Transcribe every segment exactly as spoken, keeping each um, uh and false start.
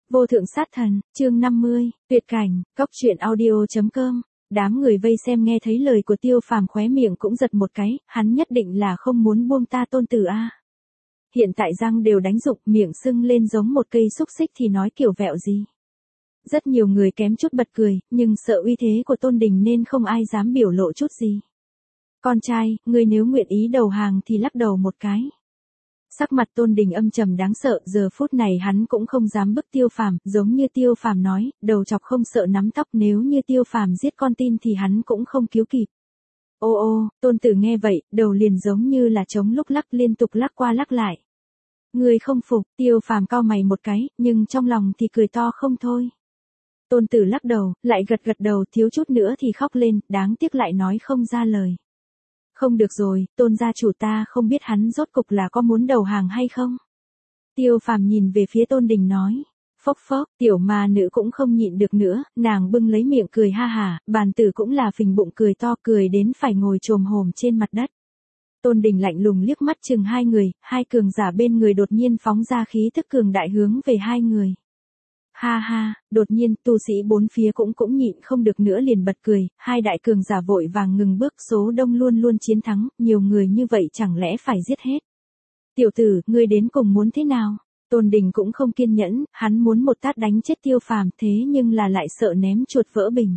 Vô thượng sát thần, chương năm mươi, tuyệt cảnh, cóc truyện audio.com. Đám người vây xem nghe thấy lời của Tiêu Phàm khóe miệng cũng giật một cái, hắn nhất định là không muốn buông ta tôn tử a. Hiện tại răng đều đánh rụng, miệng sưng lên giống một cây xúc xích thì nói kiểu vẹo gì. Rất nhiều người kém chút bật cười, nhưng sợ uy thế của Tôn Đình nên không ai dám biểu lộ chút gì. Con trai, ngươi nếu nguyện ý đầu hàng thì lắc đầu một cái. Sắc mặt Tôn Đình âm trầm đáng sợ, giờ phút này hắn cũng không dám bức Tiêu Phàm, giống như Tiêu Phàm nói, đầu chọc không sợ nắm tóc, nếu như Tiêu Phàm giết con tin thì hắn cũng không cứu kịp. Ô ô, Tôn Tử nghe vậy, đầu liền giống như là trống lúc lắc liên tục lắc qua lắc lại. Người không phục, Tiêu Phàm cau mày một cái, nhưng trong lòng thì cười to không thôi. Tôn Tử lắc đầu, lại gật gật đầu, thiếu chút nữa thì khóc lên, đáng tiếc lại nói không ra lời. Không được rồi, Tôn gia chủ, ta không biết hắn rốt cục là có muốn đầu hàng hay không. Tiêu Phàm nhìn về phía Tôn Đình nói. Phốc phốc, tiểu ma nữ cũng không nhịn được nữa, nàng bưng lấy miệng cười ha hả, bàn tử cũng là phình bụng cười to, cười đến phải ngồi chồm hổm trên mặt đất. Tôn Đình lạnh lùng liếc mắt chừng hai người, hai cường giả bên người đột nhiên phóng ra khí tức cường đại hướng về hai người. Ha ha, đột nhiên tu sĩ bốn phía cũng cũng nhịn không được nữa liền bật cười, hai đại cường giả vội vàng ngừng bước, số đông luôn luôn chiến thắng, nhiều người như vậy chẳng lẽ phải giết hết. Tiểu tử, ngươi đến cùng muốn thế nào? Tôn Đình cũng không kiên nhẫn, hắn muốn một tát đánh chết Tiêu Phàm, thế nhưng là lại sợ ném chuột vỡ bình.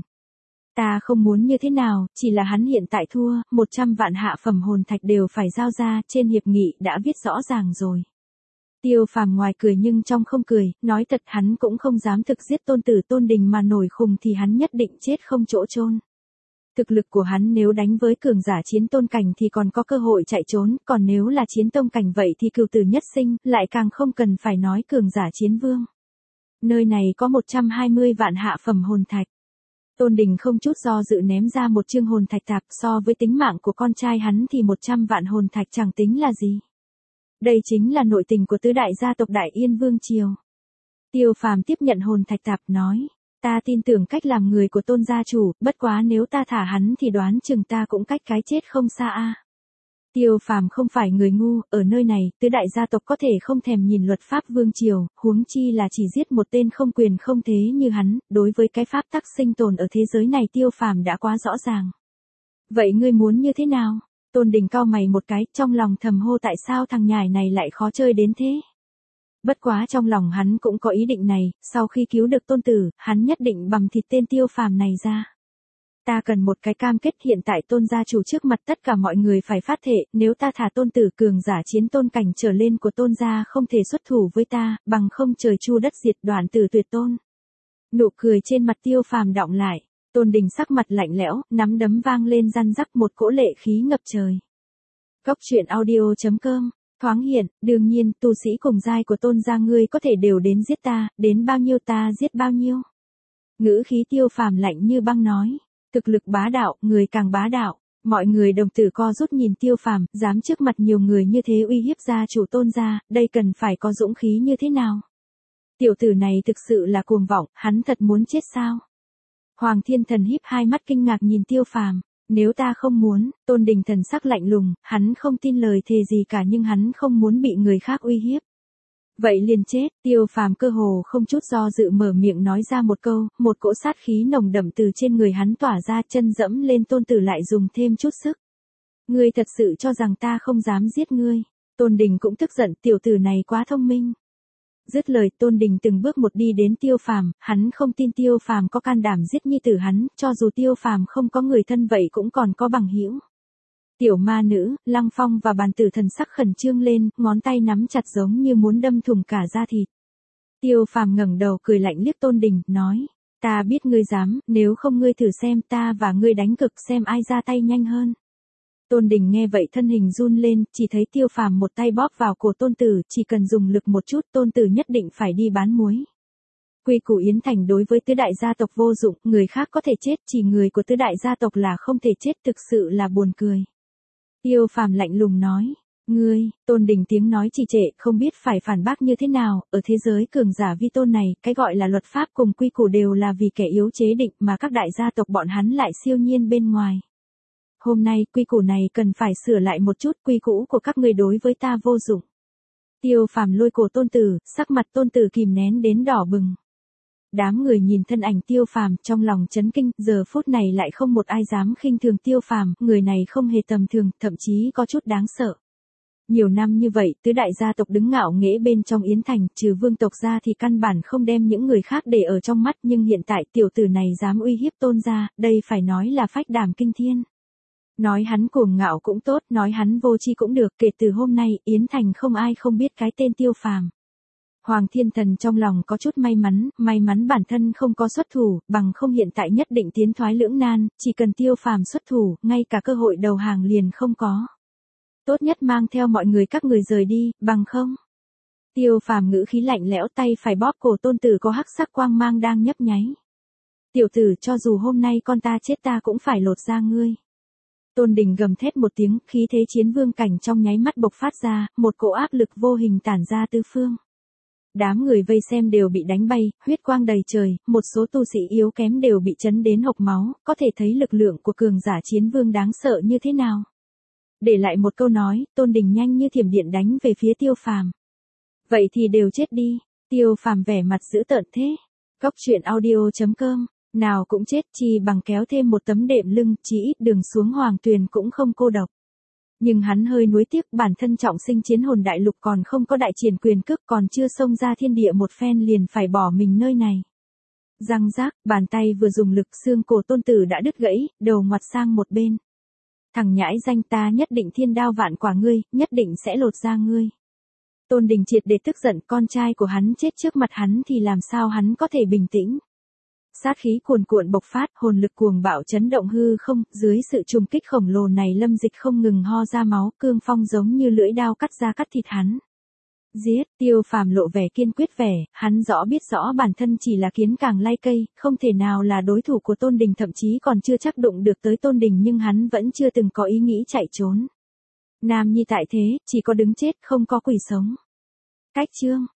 Ta không muốn như thế nào, chỉ là hắn hiện tại thua, một trăm vạn hạ phẩm hồn thạch đều phải giao ra, trên hiệp nghị đã viết rõ ràng rồi. Tiêu Phàm ngoài cười nhưng trong không cười, nói thật hắn cũng không dám thực giết tôn tử Tôn Đình mà nổi khùng thì hắn nhất định chết không chỗ chôn. Thực lực của hắn nếu đánh với cường giả chiến tôn cảnh thì còn có cơ hội chạy trốn, còn nếu là chiến tông cảnh vậy thì cửu tử nhất sinh, lại càng không cần phải nói cường giả chiến vương. Nơi này có một trăm hai mươi vạn hạ phẩm hồn thạch. Tôn Đình không chút do dự ném ra một chương hồn thạch tạp, so với tính mạng của con trai hắn thì một trăm vạn hồn thạch chẳng tính là gì. Đây chính là nội tình của tứ đại gia tộc Đại Yên Vương Triều. Tiêu Phàm tiếp nhận hồn thạch tạp nói, ta tin tưởng cách làm người của Tôn gia chủ, bất quá nếu ta thả hắn thì đoán chừng ta cũng cách cái chết không xa a. Tiêu Phàm không phải người ngu, ở nơi này, tứ đại gia tộc có thể không thèm nhìn luật pháp vương triều, huống chi là chỉ giết một tên không quyền không thế như hắn, đối với cái pháp tắc sinh tồn ở thế giới này Tiêu Phàm đã quá rõ ràng. Vậy ngươi muốn như thế nào? Tôn Đình cau mày một cái, trong lòng thầm hô tại sao thằng nhài này lại khó chơi đến thế. Bất quá trong lòng hắn cũng có ý định này, sau khi cứu được tôn tử, hắn nhất định bầm thịt tên Tiêu Phàm này ra. Ta cần một cái cam kết, hiện tại Tôn gia chủ trước mặt tất cả mọi người phải phát thệ, nếu ta thả tôn tử cường giả chiến tôn cảnh trở lên của Tôn gia không thể xuất thủ với ta, bằng không trời chu đất diệt, đoạn tử tuyệt tôn. Nụ cười trên mặt Tiêu Phàm đọng lại. Tôn Đình sắc mặt lạnh lẽo, nắm đấm vang lên răn rắc, một cỗ lệ khí ngập trời. Cóc truyện audio.com, thoáng hiện, đương nhiên, tu sĩ cùng giai của Tôn gia ngươi có thể đều đến giết ta, đến bao nhiêu ta giết bao nhiêu. Ngữ khí Tiêu Phàm lạnh như băng nói, thực lực bá đạo, người càng bá đạo. Mọi người đồng tử co rút nhìn Tiêu Phàm, dám trước mặt nhiều người như thế uy hiếp gia chủ Tôn gia, đây cần phải có dũng khí như thế nào. Tiểu tử này thực sự là cuồng vọng, hắn thật muốn chết sao? Hoàng Thiên Thần híp hai mắt kinh ngạc nhìn Tiêu Phàm, nếu ta không muốn, Tôn Đình thần sắc lạnh lùng, hắn không tin lời thề gì cả nhưng hắn không muốn bị người khác uy hiếp. Vậy liền chết, Tiêu Phàm cơ hồ không chút do dự mở miệng nói ra một câu, một cỗ sát khí nồng đậm từ trên người hắn tỏa ra, chân dẫm lên tôn tử lại dùng thêm chút sức. Ngươi thật sự cho rằng ta không dám giết ngươi. Tôn Đình cũng tức giận, tiểu tử này quá thông minh. Dứt lời, Tôn Đình từng bước một đi đến Tiêu Phàm, hắn không tin Tiêu Phàm có can đảm giết nhi tử hắn, cho dù Tiêu Phàm không có người thân vậy cũng còn có bằng hữu. Tiểu ma nữ, Lăng Phong và bàn tử thần sắc khẩn trương lên, ngón tay nắm chặt giống như muốn đâm thủng cả da thịt. Tiêu Phàm ngẩng đầu cười lạnh liếc Tôn Đình, nói, ta biết ngươi dám, nếu không ngươi thử xem ta và ngươi đánh cực xem ai ra tay nhanh hơn. Tôn Đình nghe vậy thân hình run lên, chỉ thấy Tiêu Phàm một tay bóp vào cổ tôn tử, chỉ cần dùng lực một chút tôn tử nhất định phải đi bán muối. Quy củ Yến Thành đối với tứ đại gia tộc vô dụng, người khác có thể chết, chỉ người của tứ đại gia tộc là không thể chết, thực sự là buồn cười. Tiêu Phàm lạnh lùng nói, ngươi, Tôn Đình tiếng nói trì trệ, không biết phải phản bác như thế nào, ở thế giới cường giả vi tôn này, cái gọi là luật pháp cùng quy củ đều là vì kẻ yếu chế định mà các đại gia tộc bọn hắn lại siêu nhiên bên ngoài. Hôm nay, quy củ này cần phải sửa lại một chút, quy củ của các người đối với ta vô dụng. Tiêu Phàm lôi cổ tôn tử, sắc mặt tôn tử kìm nén đến đỏ bừng. Đám người nhìn thân ảnh Tiêu Phàm trong lòng chấn kinh, giờ phút này lại không một ai dám khinh thường Tiêu Phàm, người này không hề tầm thường, thậm chí có chút đáng sợ. Nhiều năm như vậy, tứ đại gia tộc đứng ngạo nghễ bên trong Yến Thành, trừ vương tộc ra thì căn bản không đem những người khác để ở trong mắt, nhưng hiện tại tiểu tử này dám uy hiếp Tôn gia, đây phải nói là phách đảm kinh thiên. Nói hắn cuồng ngạo cũng tốt, nói hắn vô tri cũng được, kể từ hôm nay, Yến Thành không ai không biết cái tên Tiêu Phàm. Hoàng Thiên Thần trong lòng có chút may mắn, may mắn bản thân không có xuất thủ, bằng không hiện tại nhất định tiến thoái lưỡng nan, chỉ cần Tiêu Phàm xuất thủ, ngay cả cơ hội đầu hàng liền không có. Tốt nhất mang theo mọi người các người rời đi, bằng không. Tiêu Phàm ngữ khí lạnh lẽo, tay phải bóp cổ tôn tử có hắc sắc quang mang đang nhấp nháy. Tiểu tử, cho dù hôm nay con ta chết ta cũng phải lột da ngươi. Tôn Đình gầm thét một tiếng, khí thế chiến vương cảnh trong nháy mắt bộc phát ra, một cỗ áp lực vô hình tản ra tứ phương. Đám người vây xem đều bị đánh bay, huyết quang đầy trời, một số tu sĩ yếu kém đều bị chấn đến hộc máu, có thể thấy lực lượng của cường giả chiến vương đáng sợ như thế nào. Để lại một câu nói, Tôn Đình nhanh như thiểm điện đánh về phía Tiêu Phàm. Vậy thì đều chết đi, Tiêu Phàm vẻ mặt dữ tợn thế. Cóc truyện audio chấm com, nào cũng chết chi bằng kéo thêm một tấm đệm lưng, chỉ ít đường xuống hoàng tuyền cũng không cô độc. Nhưng hắn hơi nuối tiếc, bản thân trọng sinh chiến hồn đại lục còn không có đại triển quyền cước, còn chưa xông ra thiên địa một phen liền phải bỏ mình nơi này. Răng rác, bàn tay vừa dùng lực, xương cổ tôn tử đã đứt gãy, đầu ngoặt sang một bên. Thằng nhãi danh, ta nhất định thiên đao vạn quả ngươi, nhất định sẽ lột da ngươi. Tôn Đình triệt để tức giận, con trai của hắn chết trước mặt hắn thì làm sao hắn có thể bình tĩnh. Sát khí cuồn cuộn bộc phát, hồn lực cuồng bạo chấn động hư không, dưới sự trùng kích khổng lồ này Lâm Dịch không ngừng ho ra máu, cương phong giống như lưỡi đao cắt ra cắt thịt hắn. Giết, Tiêu Phàm lộ vẻ kiên quyết vẻ, hắn rõ biết rõ bản thân chỉ là kiến càng lai cây, không thể nào là đối thủ của Tôn Đình, thậm chí còn chưa chắc đụng được tới Tôn Đình, nhưng hắn vẫn chưa từng có ý nghĩ chạy trốn. Nam nhi tại thế, chỉ có đứng chết không có quỷ sống. Cách chương